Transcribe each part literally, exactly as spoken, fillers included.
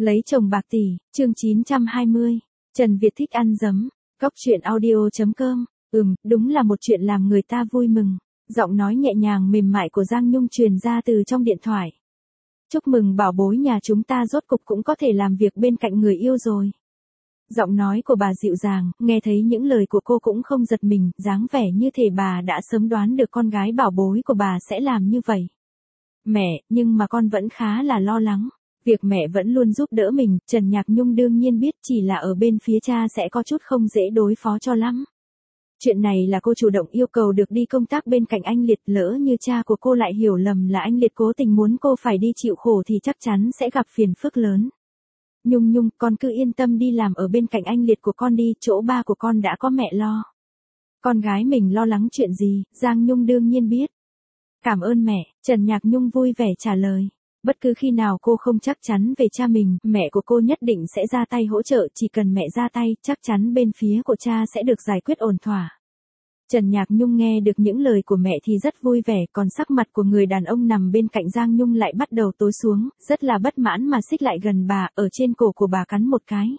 Lấy chồng bạc tỷ, chương chín trăm hai mươi. Trần Việt thích ăn giấm. Cóc truyện audio chấm com. Ừm, đúng là một chuyện làm người ta vui mừng. Giọng nói nhẹ nhàng mềm mại của Giang Nhung truyền ra từ trong điện thoại. Chúc mừng bảo bối nhà chúng ta rốt cục cũng có thể làm việc bên cạnh người yêu rồi. Giọng nói của bà dịu dàng, nghe thấy những lời của cô cũng không giật mình, dáng vẻ như thể bà đã sớm đoán được con gái bảo bối của bà sẽ làm như vậy. Mẹ, nhưng mà con vẫn khá là lo lắng. Việc mẹ vẫn luôn giúp đỡ mình, Trần Nhạc Nhung đương nhiên biết, chỉ là ở bên phía cha sẽ có chút không dễ đối phó cho lắm. Chuyện này là cô chủ động yêu cầu được đi công tác bên cạnh anh Liệt, lỡ như cha của cô lại hiểu lầm là anh Liệt cố tình muốn cô phải đi chịu khổ thì chắc chắn sẽ gặp phiền phức lớn. Nhung Nhung, con cứ yên tâm đi làm ở bên cạnh anh Liệt của con đi, chỗ ba của con đã có mẹ lo. Con gái mình lo lắng chuyện gì, Giang Nhung đương nhiên biết. Cảm ơn mẹ, Trần Nhạc Nhung vui vẻ trả lời. Bất cứ khi nào cô không chắc chắn về cha mình, mẹ của cô nhất định sẽ ra tay hỗ trợ, chỉ cần mẹ ra tay, chắc chắn bên phía của cha sẽ được giải quyết ổn thỏa. Trần Nhạc Nhung nghe được những lời của mẹ thì rất vui vẻ, còn sắc mặt của người đàn ông nằm bên cạnh Giang Nhung lại bắt đầu tối xuống, rất là bất mãn mà xích lại gần bà, ở trên cổ của bà cắn một cái.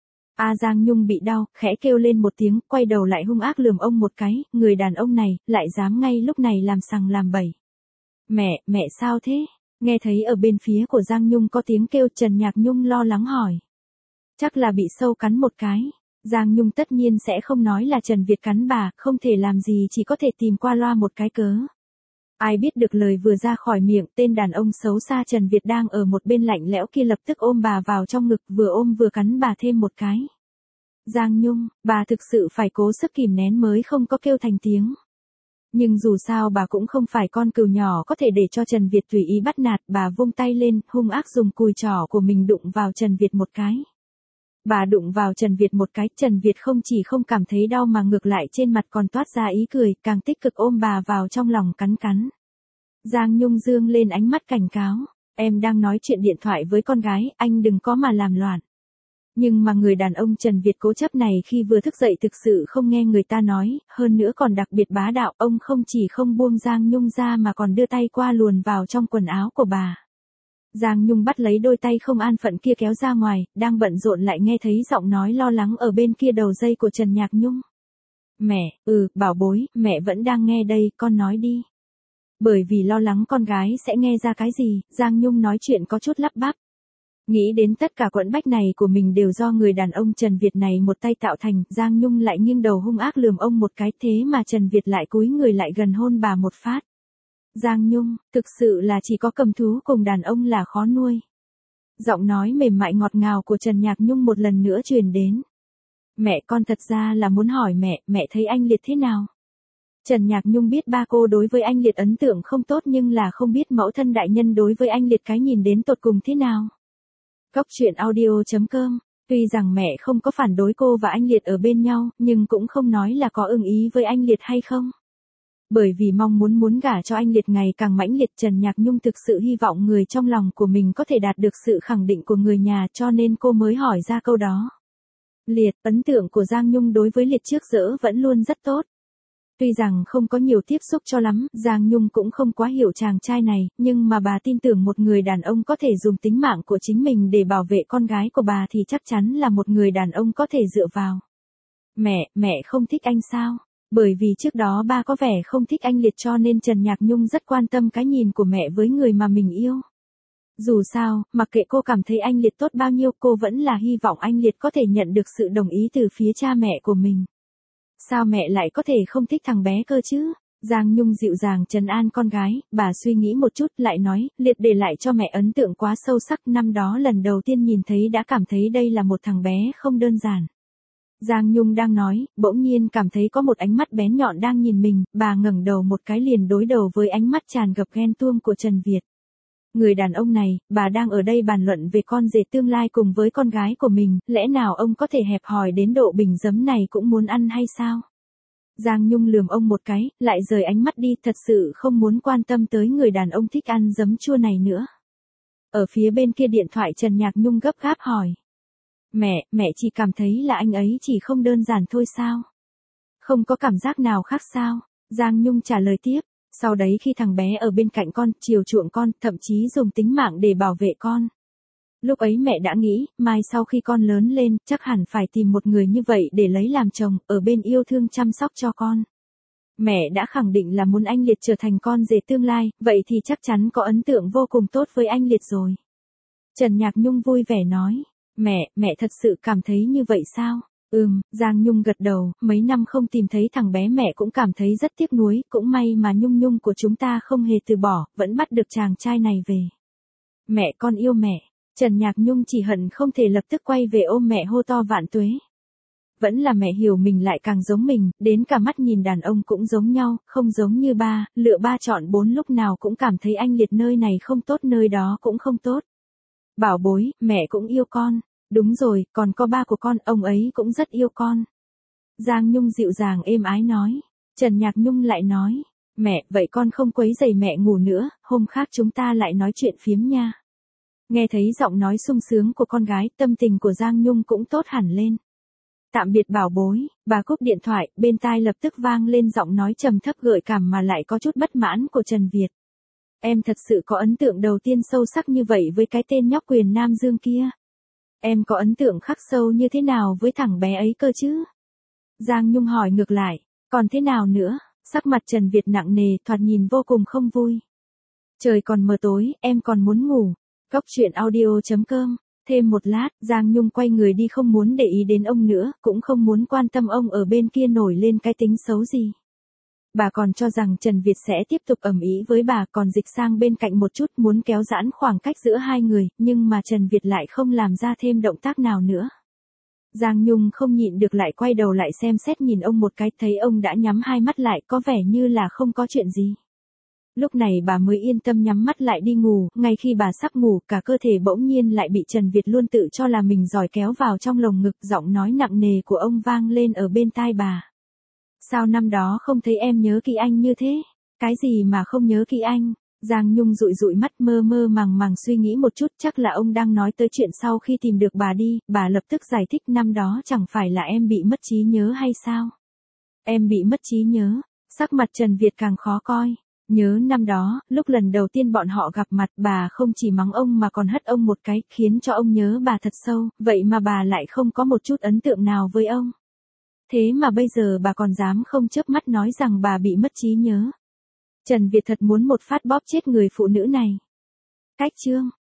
A à, Giang Nhung bị đau, khẽ kêu lên một tiếng, quay đầu lại hung ác lườm ông một cái, người đàn ông này, lại dám ngay lúc này làm sằng làm bậy. Mẹ, mẹ sao thế? Nghe thấy ở bên phía của Giang Nhung có tiếng kêu, Trần Nhạc Nhung lo lắng hỏi. Chắc là bị sâu cắn một cái. Giang Nhung tất nhiên sẽ không nói là Trần Việt cắn bà, không thể làm gì chỉ có thể tìm qua loa một cái cớ. Ai biết được lời vừa ra khỏi miệng, tên đàn ông xấu xa Trần Việt đang ở một bên lạnh lẽo kia lập tức ôm bà vào trong ngực, vừa ôm vừa cắn bà thêm một cái. Giang Nhung, bà thực sự phải cố sức kìm nén mới không có kêu thành tiếng. Nhưng dù sao bà cũng không phải con cừu nhỏ có thể để cho Trần Việt tùy ý bắt nạt, bà vung tay lên, hung ác dùng cùi trỏ của mình đụng vào Trần Việt một cái. Bà đụng vào Trần Việt một cái, Trần Việt không chỉ không cảm thấy đau mà ngược lại trên mặt còn toát ra ý cười, càng tích cực ôm bà vào trong lòng cắn cắn. Giang Nhung dương lên ánh mắt cảnh cáo, em đang nói chuyện điện thoại với con gái, anh đừng có mà làm loạn. Nhưng mà người đàn ông Trần Việt cố chấp này khi vừa thức dậy thực sự không nghe người ta nói, hơn nữa còn đặc biệt bá đạo, ông không chỉ không buông Giang Nhung ra mà còn đưa tay qua luồn vào trong quần áo của bà. Giang Nhung bắt lấy đôi tay không an phận kia kéo ra ngoài, đang bận rộn lại nghe thấy giọng nói lo lắng ở bên kia đầu dây của Trần Nhạc Nhung. Mẹ, ừ, bảo bối, mẹ vẫn đang nghe đây, con nói đi. Bởi vì lo lắng con gái sẽ nghe ra cái gì, Giang Nhung nói chuyện có chút lắp bắp. Nghĩ đến tất cả quẫn bách này của mình đều do người đàn ông Trần Việt này một tay tạo thành, Giang Nhung lại nghiêng đầu hung ác lườm ông một cái, thế mà Trần Việt lại cúi người lại gần hôn bà một phát. Giang Nhung, thực sự là chỉ có cầm thú cùng đàn ông là khó nuôi. Giọng nói mềm mại ngọt ngào của Trần Nhạc Nhung một lần nữa truyền đến. Mẹ, con thật ra là muốn hỏi mẹ, mẹ thấy anh Liệt thế nào? Trần Nhạc Nhung biết ba cô đối với anh Liệt ấn tượng không tốt nhưng là không biết mẫu thân đại nhân đối với anh Liệt cái nhìn đến tột cùng thế nào. Cóc truyện audio chấm com. Tuy rằng mẹ không có phản đối cô và anh Liệt ở bên nhau, nhưng cũng không nói là có ưng ý với anh Liệt hay không. Bởi vì mong muốn muốn gả cho anh Liệt ngày càng mãnh liệt, Trần Nhạc Nhung thực sự hy vọng người trong lòng của mình có thể đạt được sự khẳng định của người nhà, cho nên cô mới hỏi ra câu đó. Liệt, ấn tượng của Giang Nhung đối với Liệt trước giờ vẫn luôn rất tốt. Tuy rằng không có nhiều tiếp xúc cho lắm, Giang Nhung cũng không quá hiểu chàng trai này, nhưng mà bà tin tưởng một người đàn ông có thể dùng tính mạng của chính mình để bảo vệ con gái của bà thì chắc chắn là một người đàn ông có thể dựa vào. Mẹ, mẹ không thích anh sao? Bởi vì trước đó ba có vẻ không thích anh Liệt cho nên Trần Nhạc Nhung rất quan tâm cái nhìn của mẹ với người mà mình yêu. Dù sao, mặc kệ cô cảm thấy anh Liệt tốt bao nhiêu, cô vẫn là hy vọng anh Liệt có thể nhận được sự đồng ý từ phía cha mẹ của mình. Sao mẹ lại có thể không thích thằng bé cơ chứ? Giang Nhung dịu dàng trấn an con gái, bà suy nghĩ một chút lại nói, Liệt để lại cho mẹ ấn tượng quá sâu sắc, năm đó lần đầu tiên nhìn thấy đã cảm thấy đây là một thằng bé không đơn giản. Giang Nhung đang nói, bỗng nhiên cảm thấy có một ánh mắt bén nhọn đang nhìn mình, bà ngẩng đầu một cái liền đối đầu với ánh mắt tràn ngập ghen tuông của Trần Việt. Người đàn ông này, bà đang ở đây bàn luận về con rể tương lai cùng với con gái của mình, lẽ nào ông có thể hẹp hòi đến độ bình giấm này cũng muốn ăn hay sao? Giang Nhung lườm ông một cái, lại rời ánh mắt đi, thật sự không muốn quan tâm tới người đàn ông thích ăn giấm chua này nữa. Ở phía bên kia điện thoại Trần Nhạc Nhung gấp gáp hỏi. Mẹ, mẹ chỉ cảm thấy là anh ấy chỉ không đơn giản thôi sao? Không có cảm giác nào khác sao? Giang Nhung trả lời tiếp. Sau đấy khi thằng bé ở bên cạnh con, chiều chuộng con, thậm chí dùng tính mạng để bảo vệ con. Lúc ấy mẹ đã nghĩ, mai sau khi con lớn lên, chắc hẳn phải tìm một người như vậy để lấy làm chồng, ở bên yêu thương chăm sóc cho con. Mẹ đã khẳng định là muốn anh Liệt trở thành con rể tương lai, vậy thì chắc chắn có ấn tượng vô cùng tốt với anh Liệt rồi. Trần Nhạc Nhung vui vẻ nói, mẹ, mẹ thật sự cảm thấy như vậy sao? Ừm, Giang Nhung gật đầu, mấy năm không tìm thấy thằng bé mẹ cũng cảm thấy rất tiếc nuối, cũng may mà Nhung Nhung của chúng ta không hề từ bỏ, vẫn bắt được chàng trai này về. Mẹ con yêu mẹ, Trần Nhạc Nhung chỉ hận không thể lập tức quay về ôm mẹ hô to vạn tuế. Vẫn là mẹ hiểu mình lại càng giống mình, đến cả mắt nhìn đàn ông cũng giống nhau, không giống như ba, lựa ba chọn bốn lúc nào cũng cảm thấy anh Liệt nơi này không tốt nơi đó cũng không tốt. Bảo bối, mẹ cũng yêu con. Đúng rồi, còn có ba của con, ông ấy cũng rất yêu con. Giang Nhung dịu dàng êm ái nói. Trần Nhạc Nhung lại nói, mẹ, vậy con không quấy rầy mẹ ngủ nữa, hôm khác chúng ta lại nói chuyện phiếm nha. Nghe thấy giọng nói sung sướng của con gái, tâm tình của Giang Nhung cũng tốt hẳn lên. Tạm biệt bảo bối, bà cúp điện thoại, bên tai lập tức vang lên giọng nói trầm thấp gợi cảm mà lại có chút bất mãn của Trần Việt. Em thật sự có ấn tượng đầu tiên sâu sắc như vậy với cái tên nhóc Quyền Nam Dương kia. Em có ấn tượng khắc sâu như thế nào với thằng bé ấy cơ chứ? Giang Nhung hỏi ngược lại, còn thế nào nữa? Sắc mặt Trần Việt nặng nề, thoạt nhìn vô cùng không vui. Trời còn mờ tối, em còn muốn ngủ. Cốc truyện audio chấm com. Thêm một lát, Giang Nhung quay người đi không muốn để ý đến ông nữa, cũng không muốn quan tâm ông ở bên kia nổi lên cái tính xấu gì. Bà còn cho rằng Trần Việt sẽ tiếp tục ầm ĩ với bà, còn dịch sang bên cạnh một chút muốn kéo giãn khoảng cách giữa hai người, nhưng mà Trần Việt lại không làm ra thêm động tác nào nữa. Giang Nhung không nhịn được lại quay đầu lại xem xét nhìn ông một cái, thấy ông đã nhắm hai mắt lại, có vẻ như là không có chuyện gì. Lúc này bà mới yên tâm nhắm mắt lại đi ngủ, ngay khi bà sắp ngủ, cả cơ thể bỗng nhiên lại bị Trần Việt luôn tự cho là mình giỏi kéo vào trong lồng ngực, giọng nói nặng nề của ông vang lên ở bên tai bà. Sao năm đó không thấy em nhớ kỹ anh như thế? Cái gì mà không nhớ kỹ anh? Giang Nhung dụi dụi mắt mơ mơ màng màng suy nghĩ một chút, chắc là ông đang nói tới chuyện sau khi tìm được bà đi, bà lập tức giải thích năm đó chẳng phải là em bị mất trí nhớ hay sao? Em bị mất trí nhớ, sắc mặt Trần Việt càng khó coi. Nhớ năm đó, lúc lần đầu tiên bọn họ gặp mặt, bà không chỉ mắng ông mà còn hất ông một cái, khiến cho ông nhớ bà thật sâu, vậy mà bà lại không có một chút ấn tượng nào với ông. Thế mà bây giờ bà còn dám không chớp mắt nói rằng bà bị mất trí nhớ. Trần Việt thật muốn một phát bóp chết người phụ nữ này. Cách chương